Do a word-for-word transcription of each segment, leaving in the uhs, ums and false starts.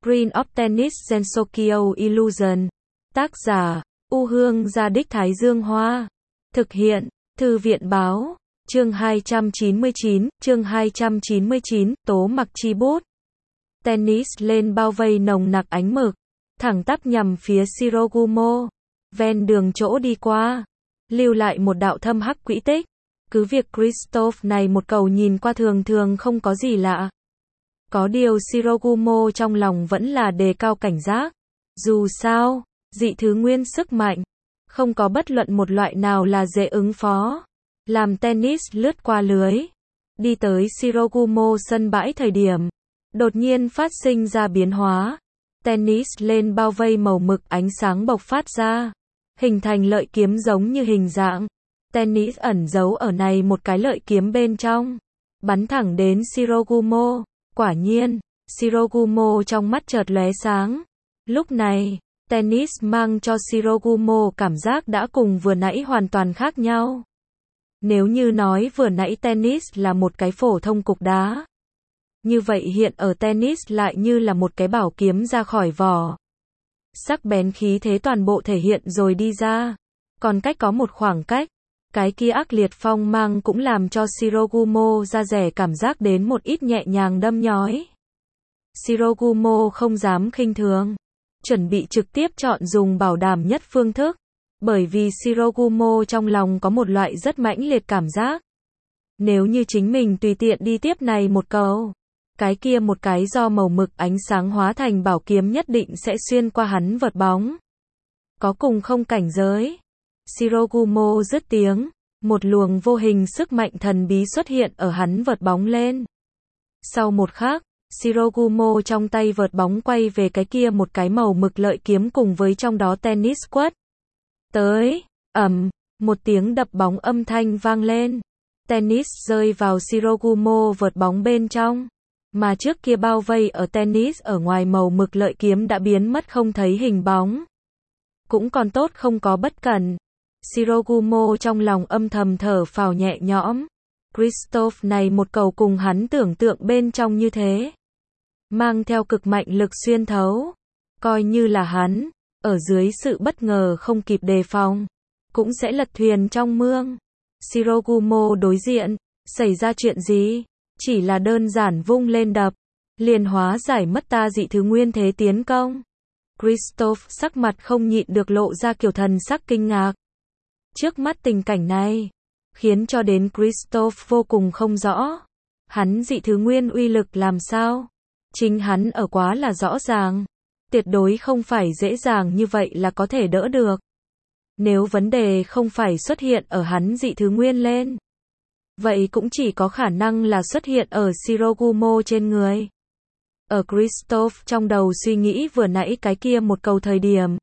Screen of Tennis Gensokyo Illusion. Tác giả, U Hương Gia Đích Thái Dương Hoa. Thực hiện, Thư viện Báo. Chương hai trăm chín mươi chín, chương hai trăm chín mươi chín, Tố Mặc Chi Bút. Tennis lên bao vây nồng nặc ánh mực, thẳng tắp nhằm phía Shirogumo. Ven đường chỗ đi qua, lưu lại một đạo thâm hắc quỹ tích. Cứ việc Christophe này một cầu nhìn qua thường thường không có gì lạ. Có điều Shirogumo trong lòng vẫn là đề cao cảnh giác. Dù sao, dị thứ nguyên sức mạnh, không có bất luận một loại nào là dễ ứng phó. Làm tennis lướt qua lưới, đi tới Shirogumo sân bãi thời điểm, đột nhiên phát sinh ra biến hóa. Tennis lên bao vây màu mực ánh sáng bộc phát ra, hình thành lợi kiếm giống như hình dạng. Tennis ẩn giấu ở này một cái lợi kiếm bên trong, bắn thẳng đến Shirogumo. Quả nhiên, Shirogumo trong mắt chợt lóe sáng. Lúc này, tennis mang cho Shirogumo cảm giác đã cùng vừa nãy hoàn toàn khác nhau. Nếu như nói vừa nãy tennis là một cái phổ thông cục đá, như vậy hiện ở tennis lại như là một cái bảo kiếm ra khỏi vỏ. Sắc bén khí thế toàn bộ thể hiện rồi đi ra. Còn cách có một khoảng cách, cái kia ác liệt phong mang cũng làm cho Shirogumo ra rẻ cảm giác đến một ít nhẹ nhàng đâm nhói. Shirogumo không dám khinh thường, chuẩn bị trực tiếp chọn dùng bảo đảm nhất phương thức. Bởi vì Shirogumo trong lòng có một loại rất mãnh liệt cảm giác. Nếu như chính mình tùy tiện đi tiếp này một cầu, cái kia một cái do màu mực ánh sáng hóa thành bảo kiếm nhất định sẽ xuyên qua hắn vợt bóng. Có cùng không cảnh giới. Shirogumo dứt tiếng, một luồng vô hình sức mạnh thần bí xuất hiện ở hắn vợt bóng lên. Sau một khắc, Shirogumo trong tay vợt bóng quay về cái kia một cái màu mực lợi kiếm cùng với trong đó tennis quất. Tới, ầm, một tiếng đập bóng âm thanh vang lên. Tennis rơi vào Shirogumo vợt bóng bên trong, mà trước kia bao vây ở tennis ở ngoài màu mực lợi kiếm đã biến mất không thấy hình bóng. Cũng còn tốt không có bất cẩn. Shirogumo trong lòng âm thầm thở phào nhẹ nhõm. Christophe này một cầu cùng hắn tưởng tượng bên trong như thế, mang theo cực mạnh lực xuyên thấu. Coi như là hắn, ở dưới sự bất ngờ không kịp đề phòng, cũng sẽ lật thuyền trong mương. Shirogumo đối diện, xảy ra chuyện gì? Chỉ là đơn giản vung lên đập, liền hóa giải mất ta dị thứ nguyên thế tiến công. Christophe sắc mặt không nhịn được lộ ra kiểu thần sắc kinh ngạc. Trước mắt tình cảnh này, khiến cho đến Christophe vô cùng không rõ. Hắn dị thứ nguyên uy lực làm sao? Chính hắn ở quá là rõ ràng. Tuyệt đối không phải dễ dàng như vậy là có thể đỡ được. Nếu vấn đề không phải xuất hiện ở hắn dị thứ nguyên lên, vậy cũng chỉ có khả năng là xuất hiện ở Shirogumo trên người. Ở Christophe trong đầu suy nghĩ vừa nãy cái kia một cầu thời điểm,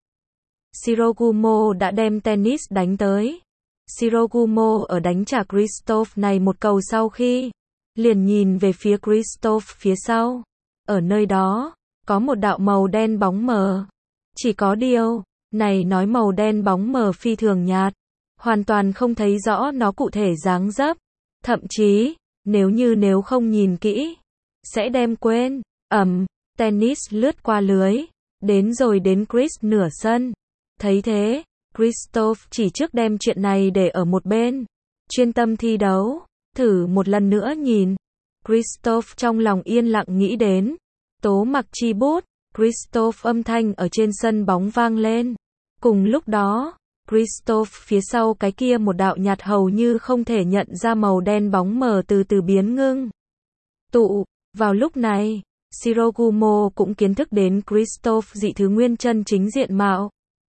Shirogumo đã đem tennis đánh tới. Shirogumo ở đánh trả Christophe này một cầu sau khi, liền nhìn về phía Christophe phía sau. Ở nơi đó, có một đạo màu đen bóng mờ. Chỉ có điều, này nói màu đen bóng mờ phi thường nhạt, hoàn toàn không thấy rõ nó cụ thể dáng dấp. Thậm chí, nếu như nếu không nhìn kỹ, sẽ đem quên. Ầm, tennis lướt qua lưới, đến rồi đến Chris nửa sân. Thấy thế, Christophe chỉ trước đem chuyện này để ở một bên, chuyên tâm thi đấu. Thử một lần nữa nhìn. Christophe trong lòng yên lặng nghĩ đến Tố Mặc Chi Bút. Christophe âm thanh ở trên sân bóng vang lên. Cùng lúc đó, Christophe phía sau cái kia một đạo nhạt hầu như không thể nhận ra màu đen bóng mờ từ từ biến ngưng tụ. Vào lúc này, Shirogumo cũng kiến thức đến Christophe dị thứ nguyên chân chính diện mạo.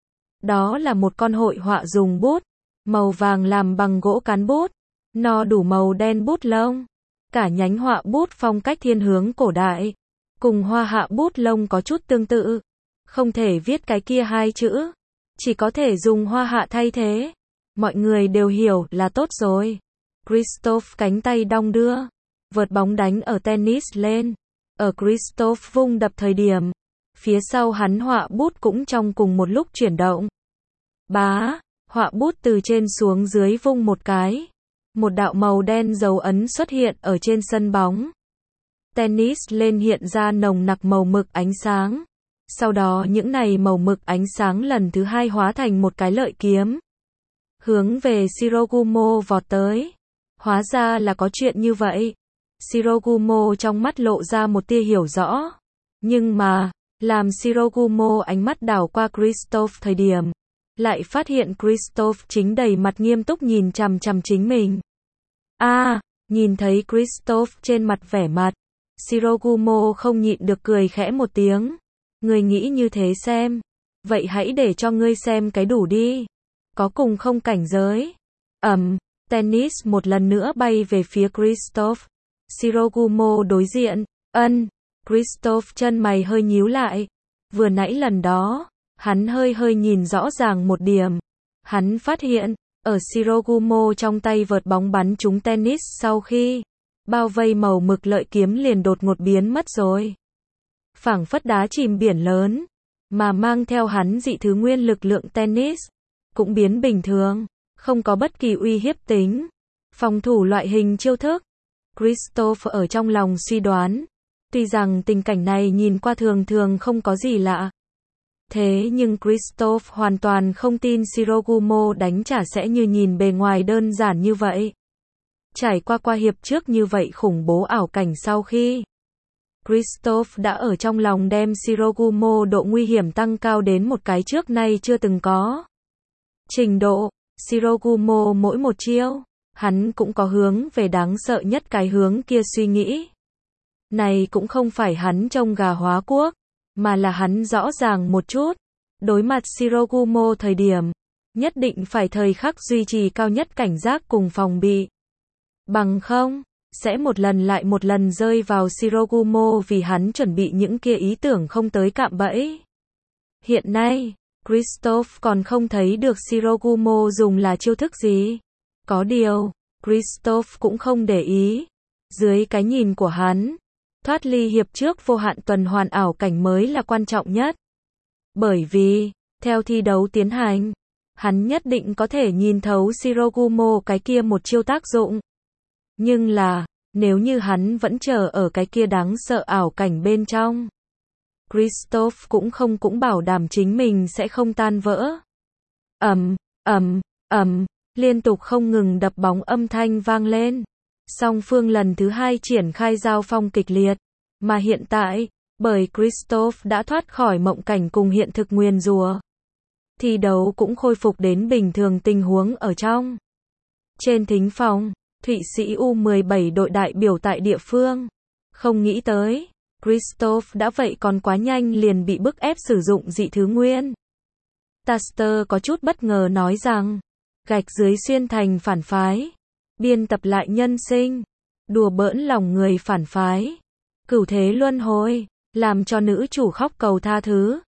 Đó là một con hội họa dùng bút màu vàng làm bằng gỗ cán bút, no đủ màu đen bút lông. Cả nhánh họa bút phong cách thiên hướng cổ đại, cùng hoa hạ bút lông có chút tương tự. Không thể viết cái kia hai chữ, chỉ có thể dùng hoa hạ thay thế. Mọi người đều hiểu là tốt rồi. Christophe cánh tay đong đưa, vợt bóng đánh ở tennis lên. Ở Christophe vung đập thời điểm, phía sau hắn họa bút cũng trong cùng một lúc chuyển động. Bá, họa bút từ trên xuống dưới vung một cái. Một đạo màu đen dấu ấn xuất hiện ở trên sân bóng. tennis lên hiện ra nồng nặc màu mực ánh sáng. Sau đó những này màu mực ánh sáng lần thứ hai hóa thành một cái lợi kiếm. Hướng về Shirogumo vọt tới. Hóa ra là có chuyện như vậy. Shirogumo trong mắt lộ ra một tia hiểu rõ. Nhưng mà, làm Shirogumo ánh mắt đảo qua Kristoff thời điểm, lại phát hiện Kristoff chính đầy mặt nghiêm túc nhìn chằm chằm chính mình. A, à, nhìn thấy Kristoff trên mặt vẻ mặt, Shirogumo không nhịn được cười khẽ một tiếng. Ngươi nghĩ như thế xem, vậy hãy để cho ngươi xem cái đủ đi. Có cùng không cảnh giới. Ầm, tennis một lần nữa bay về phía Kristoff. Shirogumo đối diện, ân, Kristoff chân mày hơi nhíu lại. Vừa nãy lần đó, hắn hơi hơi nhìn rõ ràng một điểm. Hắn phát hiện, ở Shirogumo trong tay vợt bóng bắn trúng tennis sau khi bao vây màu mực lợi kiếm liền đột ngột biến mất rồi. Phảng phất đá chìm biển lớn, mà mang theo hắn dị thứ nguyên lực lượng tennis, cũng biến bình thường, không có bất kỳ uy hiếp tính. Phòng thủ loại hình chiêu thức. Kristoff ở trong lòng suy đoán, tuy rằng tình cảnh này nhìn qua thường thường không có gì lạ. Thế nhưng Kristoff hoàn toàn không tin Shirogumo đánh trả sẽ như nhìn bề ngoài đơn giản như vậy. Trải qua qua hiệp trước như vậy khủng bố ảo cảnh sau khi, Kristoff đã ở trong lòng đem Shirogumo độ nguy hiểm tăng cao đến một cái trước nay chưa từng có. Trình độ, Shirogumo mỗi một chiêu, hắn cũng có hướng về đáng sợ nhất cái hướng kia suy nghĩ. Này cũng không phải hắn trông gà hóa quốc, mà là hắn rõ ràng một chút. Đối mặt Shirogumo thời điểm, nhất định phải thời khắc duy trì cao nhất cảnh giác cùng phòng bị. Bằng không, sẽ một lần lại một lần rơi vào Shirogumo vì hắn chuẩn bị những kia ý tưởng không tới cạm bẫy. Hiện nay, Kristoff còn không thấy được Shirogumo dùng là chiêu thức gì. Có điều, Kristoff cũng không để ý. Dưới cái nhìn của hắn, thoát ly hiệp trước vô hạn tuần hoàn ảo cảnh mới là quan trọng nhất. Bởi vì, theo thi đấu tiến hành, hắn nhất định có thể nhìn thấu Shirogumo cái kia một chiêu tác dụng. Nhưng là, nếu như hắn vẫn chờ ở cái kia đáng sợ ảo cảnh bên trong, Kristoff cũng không cũng bảo đảm chính mình sẽ không tan vỡ. Ầm, ầm, ầm, liên tục không ngừng đập bóng âm thanh vang lên. Song phương lần thứ hai triển khai giao phong kịch liệt, mà hiện tại, bởi Kristoff đã thoát khỏi mộng cảnh cùng hiện thực nguyền rủa, thi đấu cũng khôi phục đến bình thường tình huống ở trong. Trên thính phòng, Thụy Sĩ U mười bảy đội đại biểu tại địa phương, không nghĩ tới, Kristoff đã vậy còn quá nhanh liền bị bức ép sử dụng dị thứ nguyên. Taster có chút bất ngờ nói rằng, gạch dưới xuyên thành phản phái, biên tập lại nhân sinh, đùa bỡn lòng người phản phái, cửu thế luân hồi, làm cho nữ chủ khóc cầu tha thứ.